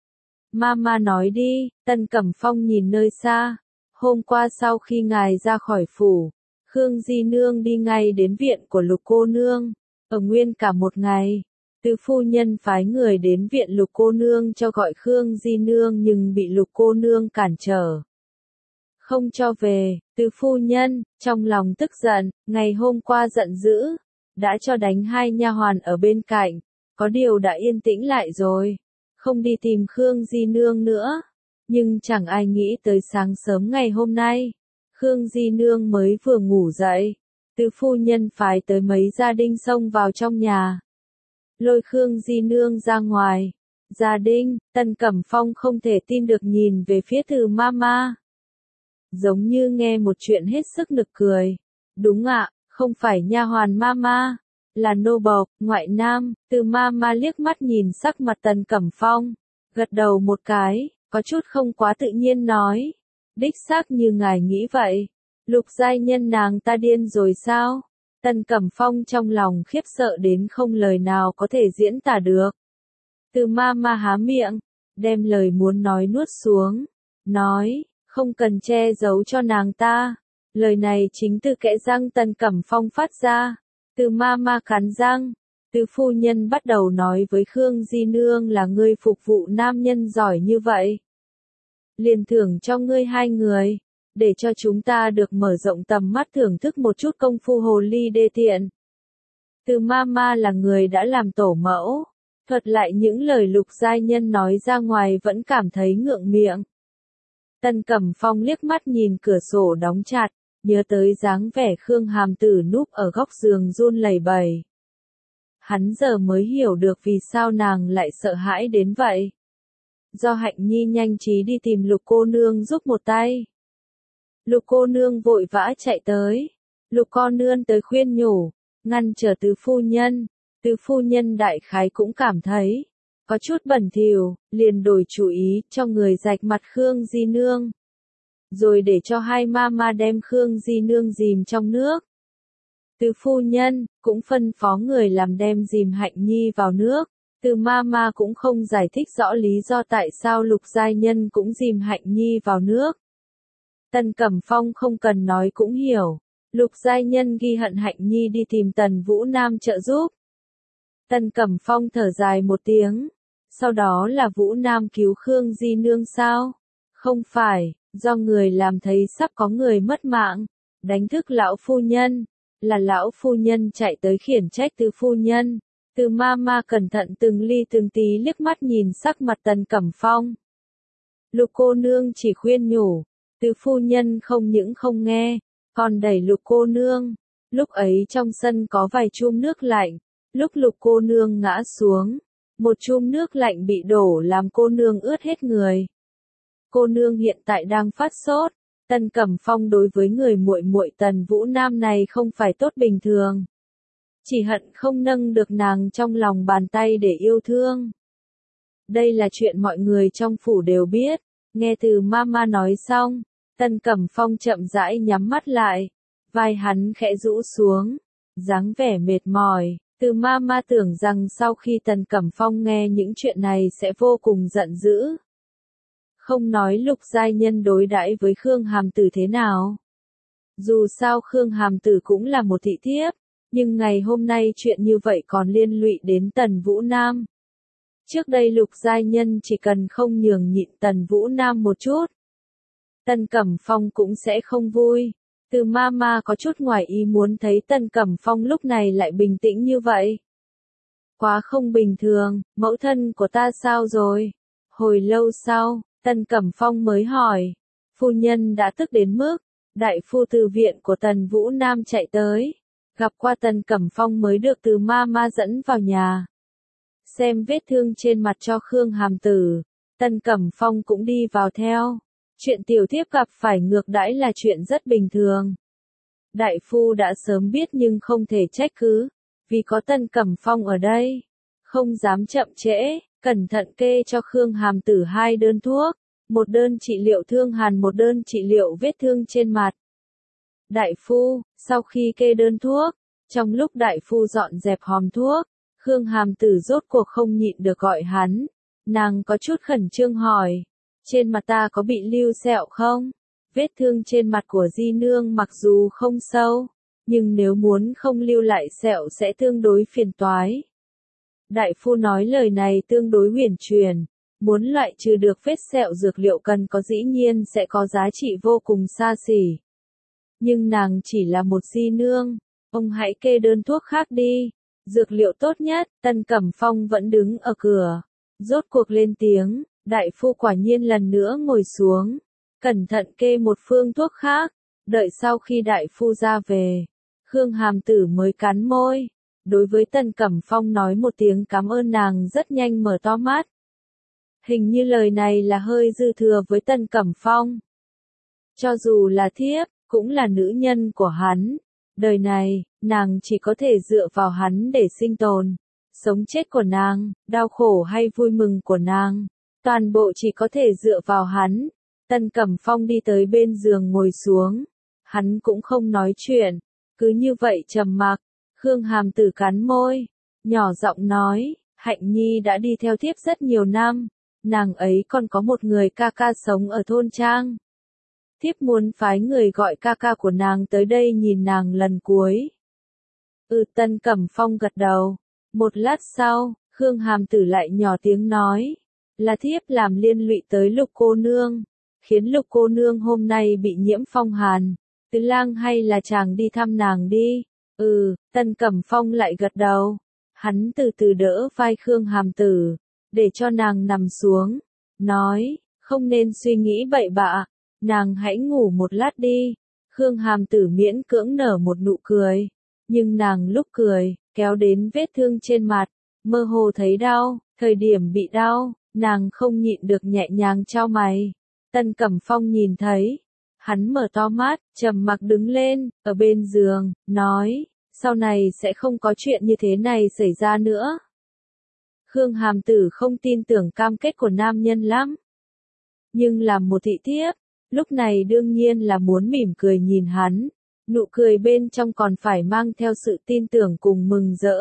Speaker 1: Mama nói đi. Tần Cẩm Phong nhìn nơi xa. Hôm qua sau khi ngài ra khỏi phủ, Khương Di Nương đi ngay đến viện của Lục cô nương, ở nguyên cả một ngày. Từ phu nhân phái người đến viện Lục cô nương cho gọi Khương Di Nương nhưng bị Lục cô nương cản trở, không cho về. Từ phu nhân, trong lòng tức giận, ngày hôm qua giận dữ, đã cho đánh hai nha hoàn ở bên cạnh, có điều đã yên tĩnh lại rồi, không đi tìm Khương Di Nương nữa. Nhưng chẳng ai nghĩ tới sáng sớm ngày hôm nay, Khương Di Nương mới vừa ngủ dậy, từ phu nhân phái tới mấy gia đình xông vào trong nhà, lôi Khương Di Nương ra ngoài. Gia đình, Tần Cẩm Phong không thể tin được nhìn về phía Từ Mama, giống như nghe một chuyện hết sức nực cười. Đúng ạ, không phải nha hoàn Mama, là nô bộc, ngoại nam. Từ Mama liếc mắt nhìn sắc mặt Tần Cẩm Phong, gật đầu một cái, có chút không quá tự nhiên nói, đích xác như ngài nghĩ vậy. Lục giai nhân nàng ta điên rồi sao? Tần Cẩm Phong trong lòng khiếp sợ đến không lời nào có thể diễn tả được. Từ Mama há miệng, đem lời muốn nói nuốt xuống, nói, không cần che giấu cho nàng ta. Lời này chính từ kẽ răng Tần Cẩm Phong phát ra. Từ Mama cắn răng, từ phu nhân bắt đầu nói với Khương Di Nương là ngươi phục vụ nam nhân giỏi như vậy, liền thưởng cho ngươi 2 người, để cho chúng ta được mở rộng tầm mắt thưởng thức một chút công phu hồ ly đê tiện. Từ Mama là người đã làm tổ mẫu, thuật lại những lời Lục giai nhân nói ra ngoài vẫn cảm thấy ngượng miệng. Tần Cẩm Phong liếc mắt nhìn cửa sổ đóng chặt, nhớ tới dáng vẻ Khương Hàm Tử núp ở góc giường run lẩy bẩy. Hắn giờ mới hiểu được vì sao nàng lại sợ hãi đến vậy. do Hạnh Nhi nhanh trí đi tìm Lục cô nương giúp một tay. Lục cô nương vội vã chạy tới. Lục con nương tới khuyên nhủ, ngăn trở Tứ phu nhân. Tứ phu nhân đại khái cũng cảm thấy có chút bẩn thỉu, liền đổi chủ ý cho người rạch mặt Khương Di Nương. Rồi để cho hai mama đem Khương Di Nương dìm trong nước. Tứ phu nhân cũng phân phó người làm đem dìm Hạnh Nhi vào nước. Từ mama cũng không giải thích rõ lý do tại sao Lục giai nhân cũng dìm Hạnh Nhi vào nước. Tần Cẩm Phong không cần nói cũng hiểu. Lục giai nhân ghi hận Hạnh Nhi đi tìm Tần Vũ Nam trợ giúp. Tần Cẩm Phong thở dài một tiếng. Sau đó là Vũ Nam cứu Khương Di Nương sao? Không phải, do người làm thấy sắp có người mất mạng. Đánh thức lão phu nhân. Là lão phu nhân chạy tới khiển trách Tứ phu nhân. Từ mama cẩn thận từng ly từng tí liếc mắt nhìn sắc mặt Tần Cẩm Phong. Lục cô nương chỉ khuyên nhủ. Tứ phu nhân không những không nghe, còn đẩy Lục cô nương. Lúc ấy trong sân có vài chum nước lạnh. Lúc Lục cô nương ngã xuống, một chum nước lạnh bị đổ làm cô nương ướt hết người. Cô nương hiện tại đang phát sốt. Tần Cẩm Phong đối với người muội muội Tần Vũ Nam này không phải tốt bình thường. Chỉ hận không nâng được nàng trong lòng bàn tay để yêu thương. Đây là chuyện mọi người trong phủ đều biết. Nghe từ mama nói xong, Tần Cẩm Phong chậm rãi nhắm mắt lại. Vai hắn khẽ rũ xuống, dáng vẻ mệt mỏi. Từ mama tưởng rằng sau khi Tần Cẩm Phong nghe những chuyện này sẽ vô cùng giận dữ. Không nói Lục giai nhân đối đãi với Khương Hàm Tử thế nào. Dù sao Khương Hàm Tử cũng là một thị thiếp, nhưng ngày hôm nay chuyện như vậy còn liên lụy đến Tần Vũ Nam. Trước đây Lục giai nhân chỉ cần không nhường nhịn Tần Vũ Nam một chút, Tần Cẩm Phong cũng sẽ không vui. Từ mama có chút ngoài ý muốn thấy Tần Cẩm Phong lúc này lại bình tĩnh như vậy. Quá không bình thường, mẫu thân của ta sao rồi? Hồi lâu sau, Tần Cẩm Phong mới hỏi. Phu nhân đã tức đến mức, đại phu từ viện của Tần Vũ Nam chạy tới. Gặp qua Tần Cẩm Phong mới được từ mama dẫn vào nhà. Xem vết thương trên mặt cho Khương Hàm Tử. Tần Cẩm Phong cũng đi vào theo. Chuyện tiểu thiếp gặp phải ngược đãi là chuyện rất bình thường. Đại phu đã sớm biết nhưng không thể trách cứ. Vì có Tần Cẩm Phong ở đây. Không dám chậm trễ, cẩn thận kê cho Khương Hàm Tử 2 đơn thuốc. Một đơn trị liệu thương hàn, một đơn trị liệu vết thương trên mặt. Đại phu, sau khi kê đơn thuốc, trong lúc đại phu dọn dẹp hòm thuốc, Khương Hàm Tử rốt cuộc không nhịn được gọi hắn. Nàng có chút khẩn trương hỏi, trên mặt ta có bị lưu sẹo không? Vết thương trên mặt của Di Nương mặc dù không sâu, nhưng nếu muốn không lưu lại sẹo sẽ tương đối phiền toái. Đại phu nói lời này tương đối huyền truyền, muốn loại trừ được vết sẹo dược liệu cần có dĩ nhiên sẽ có giá trị vô cùng xa xỉ. Nhưng nàng chỉ là một Di Nương, ông hãy kê đơn thuốc khác đi. Dược liệu tốt nhất. Tần Cẩm Phong vẫn đứng ở cửa. Rốt cuộc lên tiếng, đại phu quả nhiên lần nữa ngồi xuống. Cẩn thận kê một phương thuốc khác. Đợi sau khi đại phu ra về, Khương Hàm Tử mới cắn môi. Đối với Tần Cẩm Phong nói một tiếng cảm ơn, nàng rất nhanh mở to mắt. Hình như lời này là hơi dư thừa với Tần Cẩm Phong. Cho dù là thiếp, cũng là nữ nhân của hắn. Đời này, nàng chỉ có thể dựa vào hắn để sinh tồn. Sống chết của nàng, đau khổ hay vui mừng của nàng, toàn bộ chỉ có thể dựa vào hắn. Tần Cẩm Phong đi tới bên giường ngồi xuống. Hắn cũng không nói chuyện, cứ như vậy trầm mặc. Khương Hàm Tử cắn môi, nhỏ giọng nói, Hạnh Nhi đã đi theo thiếp rất nhiều năm. Nàng ấy còn có một người ca ca sống ở thôn trang. Thiếp muốn phái người gọi ca ca của nàng tới đây nhìn nàng lần cuối. Tần Cẩm Phong gật đầu. Một lát sau, Khương Hàm Tử lại nhỏ tiếng nói. Là thiếp làm liên lụy tới Lục cô nương. Khiến Lục cô nương hôm nay bị nhiễm phong hàn. Tứ lang hay là chàng đi thăm nàng đi. Tần Cẩm Phong lại gật đầu. Hắn từ từ đỡ vai Khương Hàm Tử, để cho nàng nằm xuống. Nói, không nên suy nghĩ bậy bạ. Nàng hãy ngủ một lát đi. Khương Hàm Tử miễn cưỡng nở một nụ cười. Nhưng nàng lúc cười, kéo đến vết thương trên mặt, mơ hồ thấy đau. Thời điểm bị đau, Nàng không nhịn được nhẹ nhàng chau mày. Tân Cẩm Phong nhìn thấy. Hắn mở to mắt, trầm mặc đứng lên, ở bên giường, nói, sau này sẽ không có chuyện như thế này xảy ra nữa. Khương Hàm Tử không tin tưởng cam kết của nam nhân lắm. Nhưng làm một thị thiếp, lúc này đương nhiên là muốn mỉm cười nhìn hắn, nụ cười bên trong còn phải mang theo sự tin tưởng cùng mừng rỡ.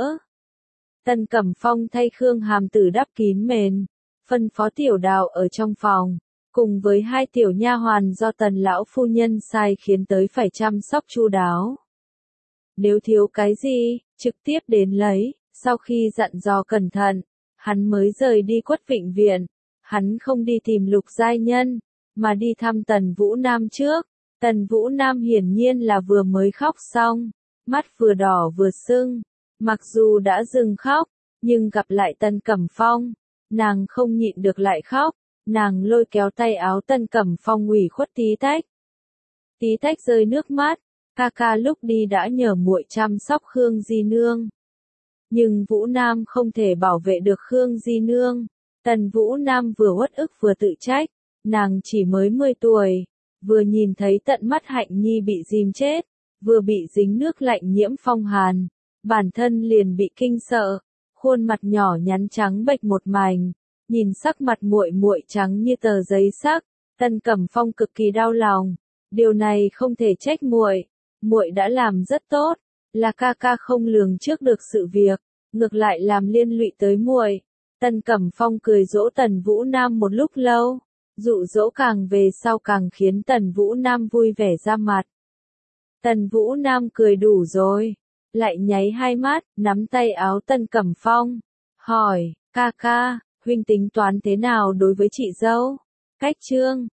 Speaker 1: Tân Cẩm Phong thay Khương Hàm Tử đắp kín mền, phân phó Tiểu Đào ở trong phòng, cùng với 2 tiểu nha hoàn do Tần lão phu nhân sai khiến tới phải chăm sóc chu đáo. Nếu thiếu cái gì, trực tiếp đến lấy, sau khi dặn dò cẩn thận, hắn mới rời đi Quất Vịnh viện. Hắn không đi tìm Lục giai nhân, mà đi thăm Tần Vũ Nam trước. Tần Vũ Nam hiển nhiên là vừa mới khóc xong, mắt vừa đỏ vừa sưng. Mặc dù đã dừng khóc, nhưng gặp lại Tân Cẩm Phong, nàng không nhịn được lại khóc. Nàng lôi kéo tay áo Tân Cẩm Phong ủy khuất Tí Tách. Tí Tách rơi nước mắt, ca ca lúc đi đã nhờ muội chăm sóc Khương Di Nương. Nhưng Vũ Nam không thể bảo vệ được Khương Di Nương. Tần Vũ Nam vừa uất ức vừa tự trách, nàng chỉ mới 10 tuổi, vừa nhìn thấy tận mắt Hạnh Nhi bị dìm chết, vừa bị dính nước lạnh nhiễm phong hàn, bản thân liền bị kinh sợ, khuôn mặt nhỏ nhắn trắng bệch một mảnh, nhìn sắc mặt muội muội trắng như tờ giấy sắc, Tân Cẩm Phong cực kỳ đau lòng, điều này không thể trách muội, muội đã làm rất tốt, là ca ca không lường trước được sự việc, ngược lại làm liên lụy tới muội. Tân Cẩm Phong cười dỗ Tần Vũ Nam một lúc lâu, dụ dỗ càng về sau càng khiến Tần Vũ Nam vui vẻ ra mặt. Tần Vũ Nam cười đủ rồi, lại nháy 2 mắt, nắm tay áo Tân Cẩm Phong, hỏi, ca ca, huynh tính toán thế nào đối với chị dâu? Cách Trương,